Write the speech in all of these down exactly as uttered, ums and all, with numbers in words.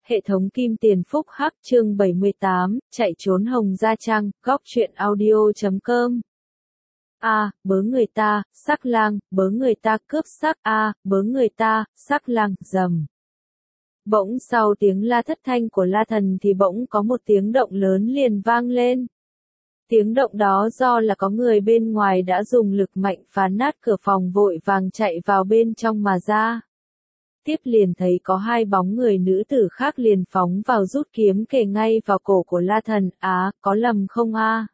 Hệ thống Kim Tiền Phúc Hắc chương bảy mươi tám, chạy trốn Hồng Gia Trang, góc truyện audio chấm com. A, bớ người ta, sắc lang, bớ người ta cướp sắc, A, bớ người ta, sắc lang, rầm. Bỗng sau tiếng la thất thanh của La Thần thì bỗng có một tiếng động lớn liền vang lên. Tiếng động đó do là có người bên ngoài đã dùng lực mạnh phá nát cửa phòng vội vàng chạy vào bên trong mà ra. Tiếp liền thấy có hai bóng người nữ tử khác liền phóng vào rút kiếm kề ngay vào cổ của La Thần. Á, có lầm không a?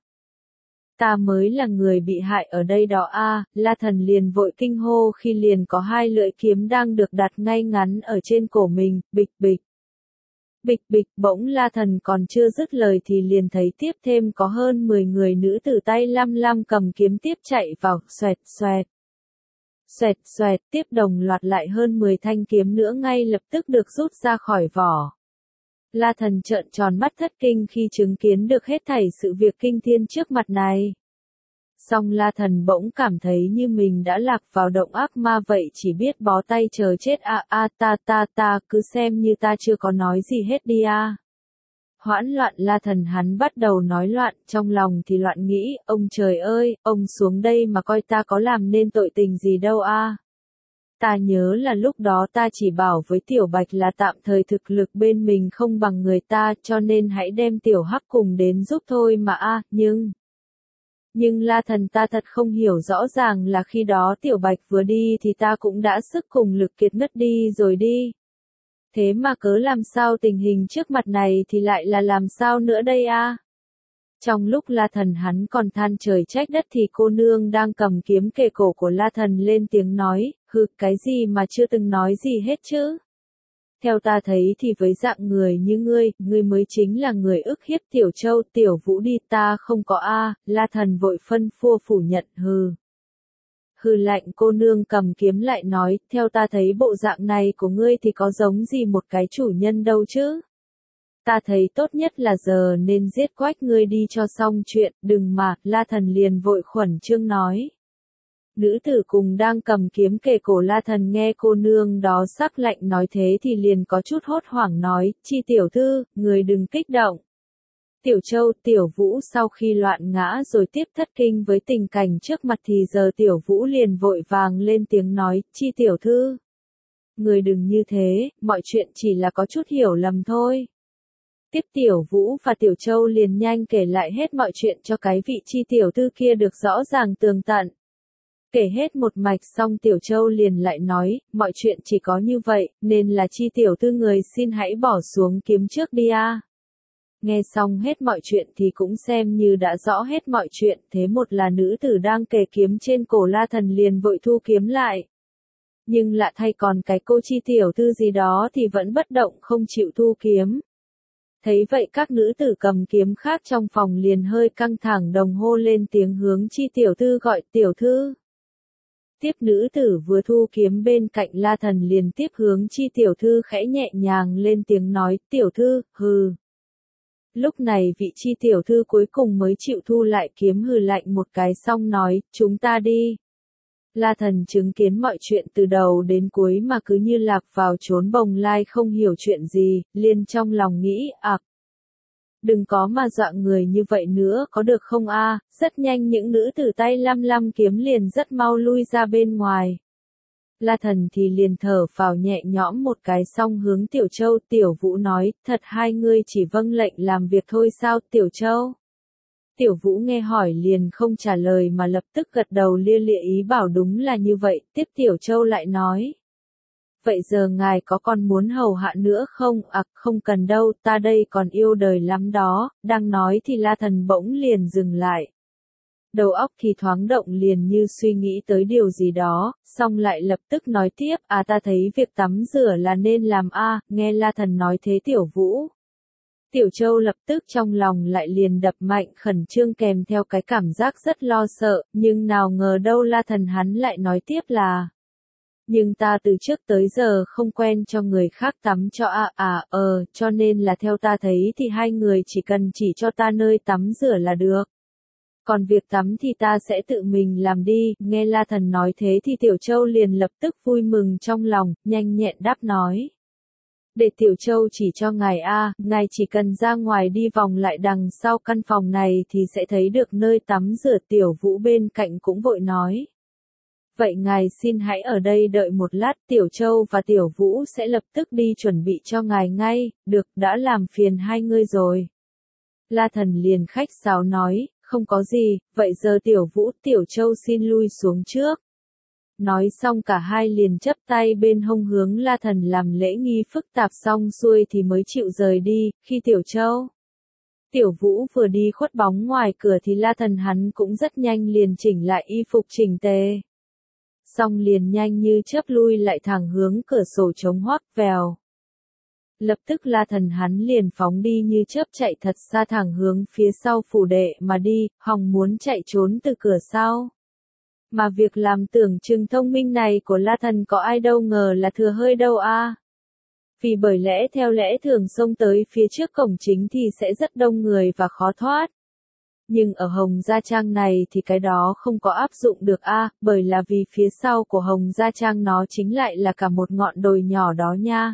Ta mới là người bị hại ở đây đó a. La Thần liền vội kinh hô khi liền có hai lưỡi kiếm đang được đặt ngay ngắn ở trên cổ mình, bịch bịch. Bịch bịch, bỗng La Thần còn chưa dứt lời thì liền thấy tiếp thêm có hơn mười người nữ tử tay lăm lăm cầm kiếm tiếp chạy vào, xoẹt xoẹt. Xoẹt xoẹt, tiếp đồng loạt lại hơn mười thanh kiếm nữa ngay lập tức được rút ra khỏi vỏ. La Thần trợn tròn mắt thất kinh khi chứng kiến được hết thảy sự việc kinh thiên trước mặt này. Song La Thần bỗng cảm thấy như mình đã lạc vào động ác ma vậy, chỉ biết bó tay chờ chết. A a ta ta ta, cứ xem như ta chưa có nói gì hết đi a. Hoãn loạn La Thần hắn bắt đầu nói loạn, trong lòng thì loạn nghĩ, ông trời ơi, ông xuống đây mà coi ta có làm nên tội tình gì đâu a. Ta nhớ là lúc đó ta chỉ bảo với Tiểu Bạch là tạm thời thực lực bên mình không bằng người ta, cho nên hãy đem Tiểu Hắc cùng đến giúp thôi mà a, nhưng... Nhưng La Thần ta thật không hiểu rõ ràng là khi đó Tiểu Bạch vừa đi thì ta cũng đã sức cùng lực kiệt ngất đi rồi đi. Thế mà cớ làm sao tình hình trước mặt này thì lại là làm sao nữa đây a? Trong lúc La Thần hắn còn than trời trách đất thì cô nương đang cầm kiếm kề cổ của La Thần lên tiếng nói, hừ, cái gì mà chưa từng nói gì hết chứ? Theo ta thấy thì với dạng người như ngươi, ngươi mới chính là người ức hiếp Tiểu Châu, Tiểu Vũ đi, ta không có a. La Thần vội phân phua phủ nhận, hừ. Hừ lạnh, cô nương cầm kiếm lại nói, theo ta thấy bộ dạng này của ngươi thì có giống gì một cái chủ nhân đâu chứ. Ta thấy tốt nhất là giờ nên giết quách ngươi đi cho xong chuyện, đừng mà, La Thần liền vội khuẩn trương nói. Nữ tử cùng đang cầm kiếm kề cổ La Thần nghe cô nương đó sắc lạnh nói thế thì liền có chút hốt hoảng nói, chi tiểu thư, người đừng kích động. Tiểu Châu, Tiểu Vũ sau khi loạn ngã rồi tiếp thất kinh với tình cảnh trước mặt thì giờ Tiểu Vũ liền vội vàng lên tiếng nói, chi tiểu thư. Người đừng như thế, mọi chuyện chỉ là có chút hiểu lầm thôi. Tiếp Tiểu Vũ và Tiểu Châu liền nhanh kể lại hết mọi chuyện cho cái vị chi tiểu thư kia được rõ ràng tường tận. Kể hết một mạch xong Tiểu Châu liền lại nói, mọi chuyện chỉ có như vậy, nên là chi tiểu thư người xin hãy bỏ xuống kiếm trước đi a. Nghe xong hết mọi chuyện thì cũng xem như đã rõ hết mọi chuyện, thế một là nữ tử đang kề kiếm trên cổ La Thần liền vội thu kiếm lại. Nhưng lạ thay còn cái cô chi tiểu thư gì đó thì vẫn bất động không chịu thu kiếm. Thấy vậy các nữ tử cầm kiếm khác trong phòng liền hơi căng thẳng đồng hô lên tiếng hướng chi tiểu thư gọi, tiểu thư. Tiếp nữ tử vừa thu kiếm bên cạnh La Thần liền tiếp hướng chi tiểu thư khẽ nhẹ nhàng lên tiếng nói, tiểu thư, hừ. Lúc này vị chi tiểu thư cuối cùng mới chịu thu lại kiếm, hừ lạnh một cái xong nói, chúng ta đi. La Thần chứng kiến mọi chuyện từ đầu đến cuối mà cứ như lạc vào chốn bồng lai không hiểu chuyện gì, liền trong lòng nghĩ, ạc. Đừng có mà dọa người như vậy nữa có được không a? Rất nhanh những nữ tử tay lăm lăm kiếm liền rất mau lui ra bên ngoài. La Thần thì liền thở phào nhẹ nhõm một cái xong hướng Tiểu Châu, Tiểu Vũ nói, thật hai ngươi chỉ vâng lệnh làm việc thôi sao, Tiểu Châu? Tiểu Vũ nghe hỏi liền không trả lời mà lập tức gật đầu lia lịa ý bảo đúng là như vậy, tiếp Tiểu Châu lại nói. Vậy giờ ngài có còn muốn hầu hạ nữa không? À, không cần đâu, ta đây còn yêu đời lắm đó, đang nói thì La Thần bỗng liền dừng lại. Đầu óc thì thoáng động liền như suy nghĩ tới điều gì đó, xong lại lập tức nói tiếp, à ta thấy việc tắm rửa là nên làm a. Nghe La Thần nói thế Tiểu Vũ. Tiểu Châu lập tức trong lòng lại liền đập mạnh khẩn trương kèm theo cái cảm giác rất lo sợ, nhưng nào ngờ đâu La Thần hắn lại nói tiếp là. Nhưng ta từ trước tới giờ không quen cho người khác tắm cho a à ờ, cho nên là theo ta thấy thì hai người chỉ cần chỉ cho ta nơi tắm rửa là được. Còn việc tắm thì ta sẽ tự mình làm đi, nghe La Thần nói thế thì Tiểu Châu liền lập tức vui mừng trong lòng, nhanh nhẹn đáp nói. Để Tiểu Châu chỉ cho ngài a, ngài chỉ cần ra ngoài đi vòng lại đằng sau căn phòng này thì sẽ thấy được nơi tắm rửa. Tiểu Vũ bên cạnh cũng vội nói. Vậy ngài xin hãy ở đây đợi một lát, Tiểu Châu và Tiểu Vũ sẽ lập tức đi chuẩn bị cho ngài ngay. Được, đã làm phiền hai ngươi rồi. La Thần liền khách sáo nói, không có gì, vậy giờ Tiểu Vũ, Tiểu Châu xin lui xuống trước. Nói xong cả hai liền chắp tay bên hông hướng La Thần làm lễ nghi phức tạp xong xuôi thì mới chịu rời đi. Khi Tiểu Châu, Tiểu Vũ vừa đi khuất bóng ngoài cửa thì La Thần hắn cũng rất nhanh liền chỉnh lại y phục chỉnh tề. Xong liền nhanh như chớp lui lại thẳng hướng cửa sổ trống hoác vèo. Lập tức La Thần hắn liền phóng đi như chớp chạy thật xa thẳng hướng phía sau phủ đệ mà đi, hòng muốn chạy trốn từ cửa sau. Mà việc làm tưởng chừng thông minh này của La Thần có ai đâu ngờ là thừa hơi đâu a. Vì bởi lẽ theo lẽ thường xông tới phía trước cổng chính thì sẽ rất đông người và khó thoát. Nhưng ở Hồng Gia Trang này thì cái đó không có áp dụng được a, bởi là vì phía sau của Hồng Gia Trang nó chính lại là cả một ngọn đồi nhỏ đó nha.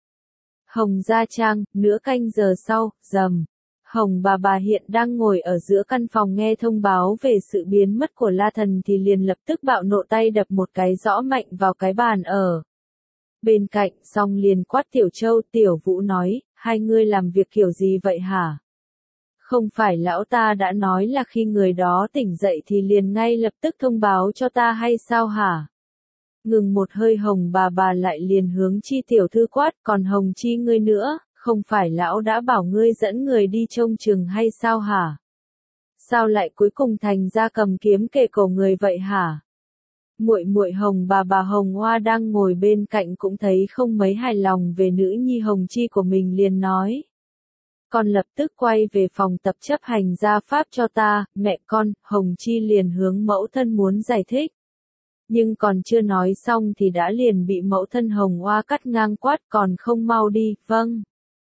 Hồng Gia Trang, nửa canh giờ sau, rầm. Hồng bà bà hiện đang ngồi ở giữa căn phòng nghe thông báo về sự biến mất của La Thần thì liền lập tức bạo nộ tay đập một cái rõ mạnh vào cái bàn ở bên cạnh, xong liền quát Tiểu Châu. Tiểu Vũ nói, hai ngươi làm việc kiểu gì vậy hả? Không phải lão ta đã nói là khi người đó tỉnh dậy thì liền ngay lập tức thông báo cho ta hay sao hả? Ngừng một hơi Hồng bà bà lại liền hướng Chi tiểu thư quát, còn Hồng Chi ngươi nữa, không phải lão đã bảo ngươi dẫn người đi trông chừng hay sao hả? Sao lại cuối cùng thành ra cầm kiếm kề cổ người vậy hả? Muội muội Hồng bà bà Hồng Hoa đang ngồi bên cạnh cũng thấy không mấy hài lòng về nữ nhi Hồng Chi của mình liền nói. Con lập tức quay về phòng tập chấp hành gia pháp cho ta, mẹ con. Hồng Chi liền hướng mẫu thân muốn giải thích. Nhưng còn chưa nói xong thì đã liền bị mẫu thân Hồng Hoa cắt ngang quát, còn không mau đi. Vâng.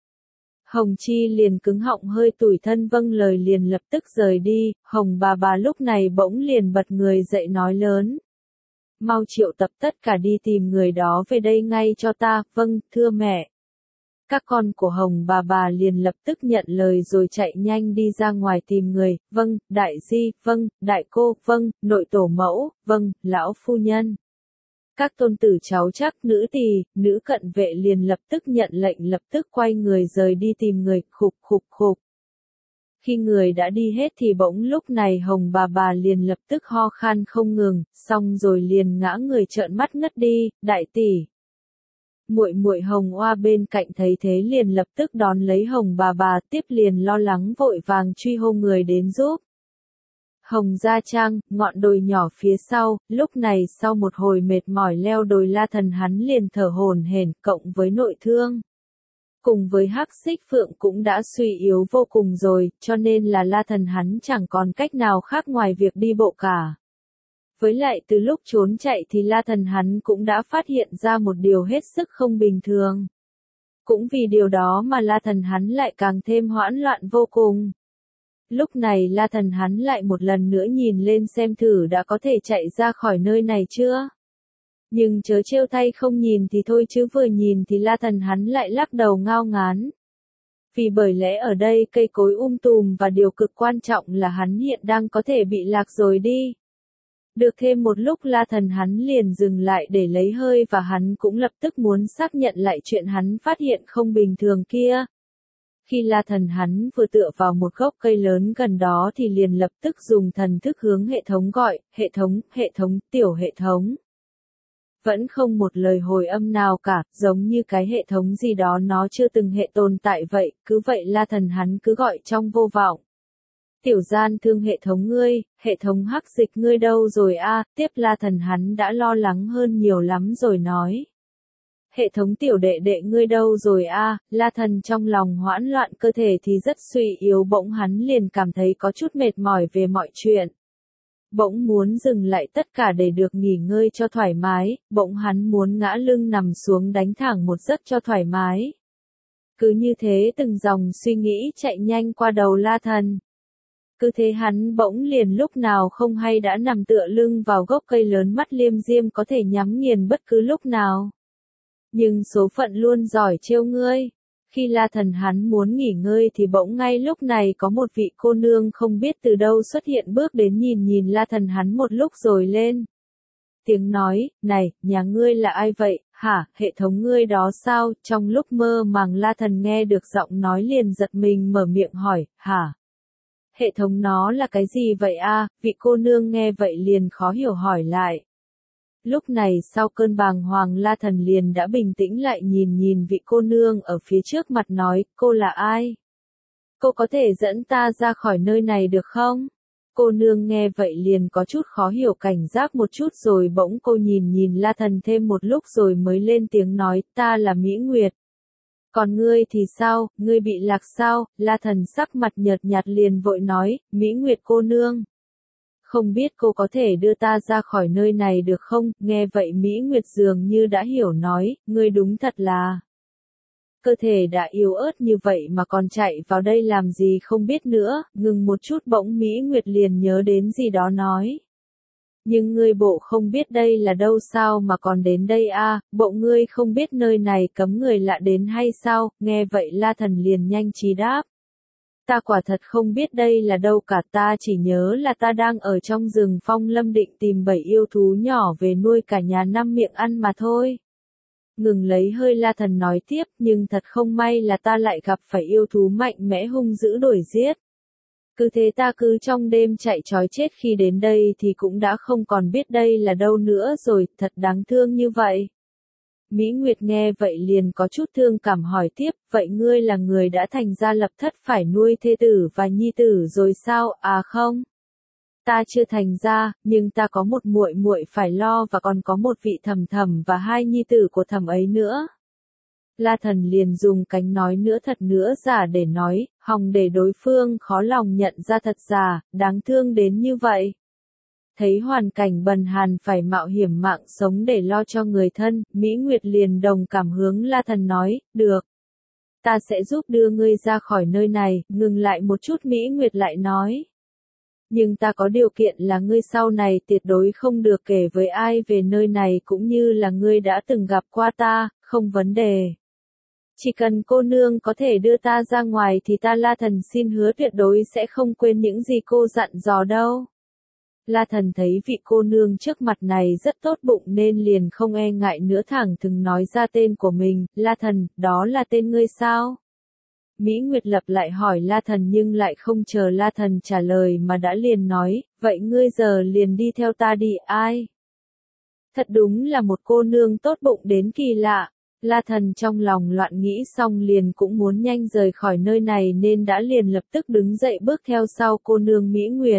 Hồng Chi liền cứng họng hơi tủi thân vâng lời liền lập tức rời đi. Hồng bà bà lúc này bỗng liền bật người dậy nói lớn. Mau triệu tập tất cả đi tìm người đó về đây ngay cho ta. Vâng, thưa mẹ. Các con của Hồng bà bà liền lập tức nhận lời rồi chạy nhanh đi ra ngoài tìm người. Vâng, đại di, vâng, đại cô, vâng, nội tổ mẫu, vâng, lão phu nhân. Các tôn tử cháu chắc, nữ tỳ, nữ cận vệ liền lập tức nhận lệnh lập tức quay người rời đi tìm người. Khục khục khục. Khi người đã đi hết thì bỗng lúc này Hồng bà bà liền lập tức ho khan không ngừng, xong rồi liền ngã người trợn mắt ngất đi. Đại tỷ. Muội muội Hồng Hoa bên cạnh thấy thế liền lập tức đón lấy Hồng bà bà, tiếp liền lo lắng vội vàng truy hô người đến giúp. Hồng Gia Trang, ngọn đồi nhỏ phía sau, lúc này sau một hồi mệt mỏi leo đồi La Thần hắn liền thở hổn hển, cộng với nội thương. Cùng với Hắc Xích Phượng cũng đã suy yếu vô cùng rồi, cho nên là La Thần hắn chẳng còn cách nào khác ngoài việc đi bộ cả. Với lại từ lúc trốn chạy thì La Thần hắn cũng đã phát hiện ra một điều hết sức không bình thường. Cũng vì điều đó mà La Thần hắn lại càng thêm hoảng loạn vô cùng. Lúc này La Thần hắn lại một lần nữa nhìn lên xem thử đã có thể chạy ra khỏi nơi này chưa. Nhưng chớ trêu thay không nhìn thì thôi chứ vừa nhìn thì La Thần hắn lại lắc đầu ngao ngán. Vì bởi lẽ ở đây cây cối um tùm và điều cực quan trọng là hắn hiện đang có thể bị lạc rồi đi. Được thêm một lúc La Thần hắn liền dừng lại để lấy hơi và hắn cũng lập tức muốn xác nhận lại chuyện hắn phát hiện không bình thường kia. Khi La Thần hắn vừa tựa vào một gốc cây lớn gần đó thì liền lập tức dùng thần thức hướng hệ thống gọi, hệ thống, hệ thống, tiểu hệ thống. Vẫn không một lời hồi âm nào cả, giống như cái hệ thống gì đó nó chưa từng hệ tồn tại vậy, cứ vậy La Thần hắn cứ gọi trong vô vọng. Tiểu gian thương hệ thống ngươi, hệ thống hắc dịch ngươi đâu rồi a? Tiếp La Thần hắn đã lo lắng hơn nhiều lắm rồi nói. Hệ thống tiểu đệ đệ ngươi đâu rồi a? La Thần trong lòng hoảng loạn cơ thể thì rất suy yếu bỗng hắn liền cảm thấy có chút mệt mỏi về mọi chuyện. Bỗng muốn dừng lại tất cả để được nghỉ ngơi cho thoải mái, bỗng hắn muốn ngã lưng nằm xuống đánh thẳng một giấc cho thoải mái. Cứ như thế từng dòng suy nghĩ chạy nhanh qua đầu La Thần. Cứ thế hắn bỗng liền lúc nào không hay đã nằm tựa lưng vào gốc cây lớn mắt liêm diêm có thể nhắm nghiền bất cứ lúc nào. Nhưng số phận luôn giỏi trêu ngươi. Khi La Thần hắn muốn nghỉ ngơi thì bỗng ngay lúc này có một vị cô nương không biết từ đâu xuất hiện bước đến nhìn nhìn La Thần hắn một lúc rồi lên tiếng nói, này, nhà ngươi là ai vậy, hả, hệ thống ngươi đó sao, trong lúc mơ màng La Thần nghe được giọng nói liền giật mình mở miệng hỏi, hả? Hệ thống nó là cái gì vậy a? Vị cô nương nghe vậy liền khó hiểu hỏi lại. Lúc này sau cơn bàng hoàng La Thần liền đã bình tĩnh lại nhìn nhìn vị cô nương ở phía trước mặt nói, cô là ai? Cô có thể dẫn ta ra khỏi nơi này được không? Cô nương nghe vậy liền có chút khó hiểu cảnh giác một chút rồi bỗng cô nhìn nhìn La Thần thêm một lúc rồi mới lên tiếng nói, ta là Mỹ Nguyệt. Còn ngươi thì sao, ngươi bị lạc sao? La Thần sắc mặt nhợt nhạt liền vội nói, Mỹ Nguyệt cô nương. Không biết cô có thể đưa ta ra khỏi nơi này được không? Nghe vậy Mỹ Nguyệt dường như đã hiểu nói, ngươi đúng thật là. Cơ thể đã yếu ớt như vậy mà còn chạy vào đây làm gì không biết nữa, ngừng một chút bỗng Mỹ Nguyệt liền nhớ đến gì đó nói. Nhưng ngươi bộ không biết đây là đâu sao mà còn đến đây a? À, bộ ngươi không biết nơi này cấm người lạ đến hay sao? Nghe vậy La Thần liền nhanh trí đáp. Ta quả thật không biết đây là đâu cả, ta chỉ nhớ là ta đang ở trong rừng Phong Lâm định tìm bảy yêu thú nhỏ về nuôi cả nhà năm miệng ăn mà thôi. Ngừng lấy hơi La Thần nói tiếp, nhưng thật không may là ta lại gặp phải yêu thú mạnh mẽ hung dữ đuổi giết. Cứ thế ta cứ trong đêm chạy trối chết khi đến đây thì cũng đã không còn biết đây là đâu nữa rồi, thật đáng thương như vậy. Mỹ Nguyệt nghe vậy liền có chút thương cảm hỏi tiếp, vậy ngươi là người đã thành gia lập thất phải nuôi thê tử và nhi tử rồi sao? À không. Ta chưa thành ra, nhưng ta có một muội muội phải lo và còn có một vị thầm thầm và hai nhi tử của thầm ấy nữa. La Thần liền dùng cánh nói nữa thật nữa giả để nói, hòng để đối phương khó lòng nhận ra thật giả, đáng thương đến như vậy. Thấy hoàn cảnh bần hàn phải mạo hiểm mạng sống để lo cho người thân, Mỹ Nguyệt liền đồng cảm hướng La Thần nói, được. Ta sẽ giúp đưa ngươi ra khỏi nơi này, ngừng lại một chút Mỹ Nguyệt lại nói. Nhưng ta có điều kiện là ngươi sau này tuyệt đối không được kể với ai về nơi này cũng như là ngươi đã từng gặp qua ta, không vấn đề. Chỉ cần cô nương có thể đưa ta ra ngoài thì ta La Thần xin hứa tuyệt đối sẽ không quên những gì cô dặn dò đâu. La Thần thấy vị cô nương trước mặt này rất tốt bụng nên liền không e ngại nữa thẳng thừng nói ra tên của mình, La Thần, đó là tên ngươi sao? Mỹ Nguyệt lập lại hỏi La Thần nhưng lại không chờ La Thần trả lời mà đã liền nói, vậy ngươi giờ liền đi theo ta đi, ai? Thật đúng là một cô nương tốt bụng đến kỳ lạ. La Thần trong lòng loạn nghĩ xong liền cũng muốn nhanh rời khỏi nơi này nên đã liền lập tức đứng dậy bước theo sau cô nương Mỹ Nguyệt.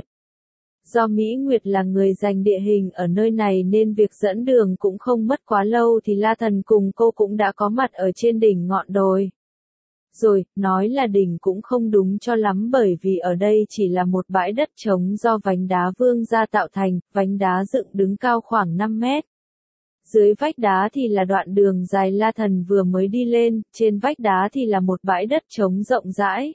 Do Mỹ Nguyệt là người giành địa hình ở nơi này nên việc dẫn đường cũng không mất quá lâu thì La Thần cùng cô cũng đã có mặt ở trên đỉnh ngọn đồi. Rồi, nói là đỉnh cũng không đúng cho lắm bởi vì ở đây chỉ là một bãi đất trống do vánh đá vương gia tạo thành, vánh đá dựng đứng cao khoảng năm mét. Dưới vách đá thì là đoạn đường dài La Thần vừa mới đi lên, trên vách đá thì là một bãi đất trống rộng rãi.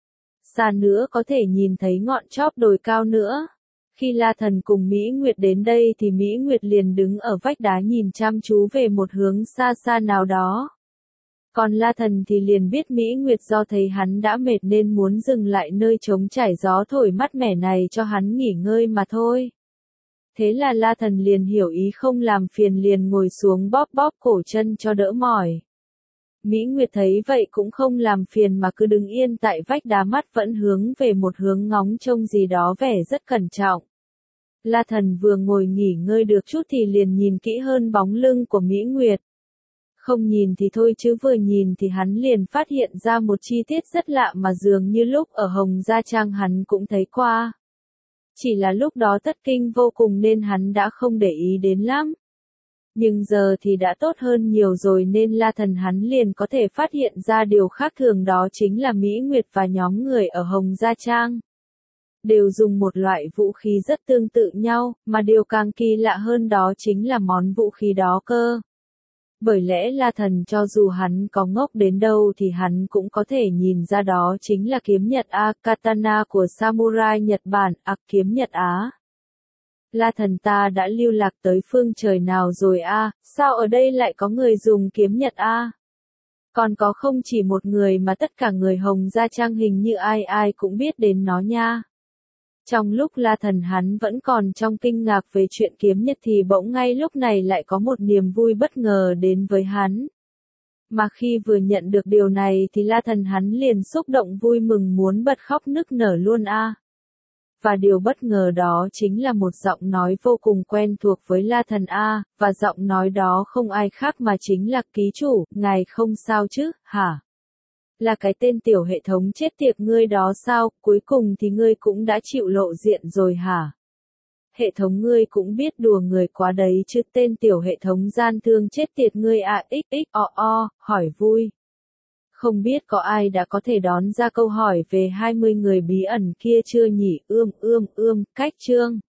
Xa nữa có thể nhìn thấy ngọn chóp đồi cao nữa. Khi La Thần cùng Mỹ Nguyệt đến đây thì Mỹ Nguyệt liền đứng ở vách đá nhìn chăm chú về một hướng xa xa nào đó. Còn La Thần thì liền biết Mỹ Nguyệt do thấy hắn đã mệt nên muốn dừng lại nơi trống trải gió thổi mát mẻ này cho hắn nghỉ ngơi mà thôi. Thế là La Thần liền hiểu ý không làm phiền liền ngồi xuống bóp bóp cổ chân cho đỡ mỏi. Mỹ Nguyệt thấy vậy cũng không làm phiền mà cứ đứng yên tại vách đá mắt vẫn hướng về một hướng ngóng trông gì đó vẻ rất cẩn trọng. La Thần vừa ngồi nghỉ ngơi được chút thì liền nhìn kỹ hơn bóng lưng của Mỹ Nguyệt. Không nhìn thì thôi chứ vừa nhìn thì hắn liền phát hiện ra một chi tiết rất lạ mà dường như lúc ở Hồng Gia Trang hắn cũng thấy qua. Chỉ là lúc đó thất kinh vô cùng nên hắn đã không để ý đến lắm. Nhưng giờ thì đã tốt hơn nhiều rồi nên La Thần hắn liền có thể phát hiện ra điều khác thường đó chính là Mỹ Nguyệt và nhóm người ở Hồng Gia Trang. Đều dùng một loại vũ khí rất tương tự nhau, mà điều càng kỳ lạ hơn đó chính là món vũ khí đó cơ. Bởi lẽ La Thần cho dù hắn có ngốc đến đâu thì hắn cũng có thể nhìn ra đó chính là kiếm Nhật A, katana của samurai Nhật Bản, ạc kiếm Nhật Á. La thần ta đã lưu lạc tới phương trời nào rồi a? Sao ở đây lại có người dùng kiếm nhật a? Còn có không chỉ một người mà tất cả người Hồng Gia Trang hình như ai ai cũng biết đến nó nha. Trong lúc La thần hắn vẫn còn trong kinh ngạc về chuyện kiếm nhật thì bỗng ngay lúc này lại có một niềm vui bất ngờ đến với hắn. Mà khi vừa nhận được điều này thì La thần hắn liền xúc động vui mừng muốn bật khóc nức nở luôn a. Và điều bất ngờ đó chính là một giọng nói vô cùng quen thuộc với La thần a, và giọng nói đó không ai khác mà chính là ký chủ, ngài không sao chứ, hả? Là cái tên tiểu hệ thống chết tiệt ngươi đó sao, cuối cùng thì ngươi cũng đã chịu lộ diện rồi hả? Hệ thống ngươi cũng biết đùa người quá đấy chứ, tên tiểu hệ thống gian thương chết tiệt ngươi à, xxo, hỏi vui. Không biết có ai đã có thể đón ra câu hỏi về hai mươi người bí ẩn kia chưa nhỉ, ươm ươm ươm, cách chương.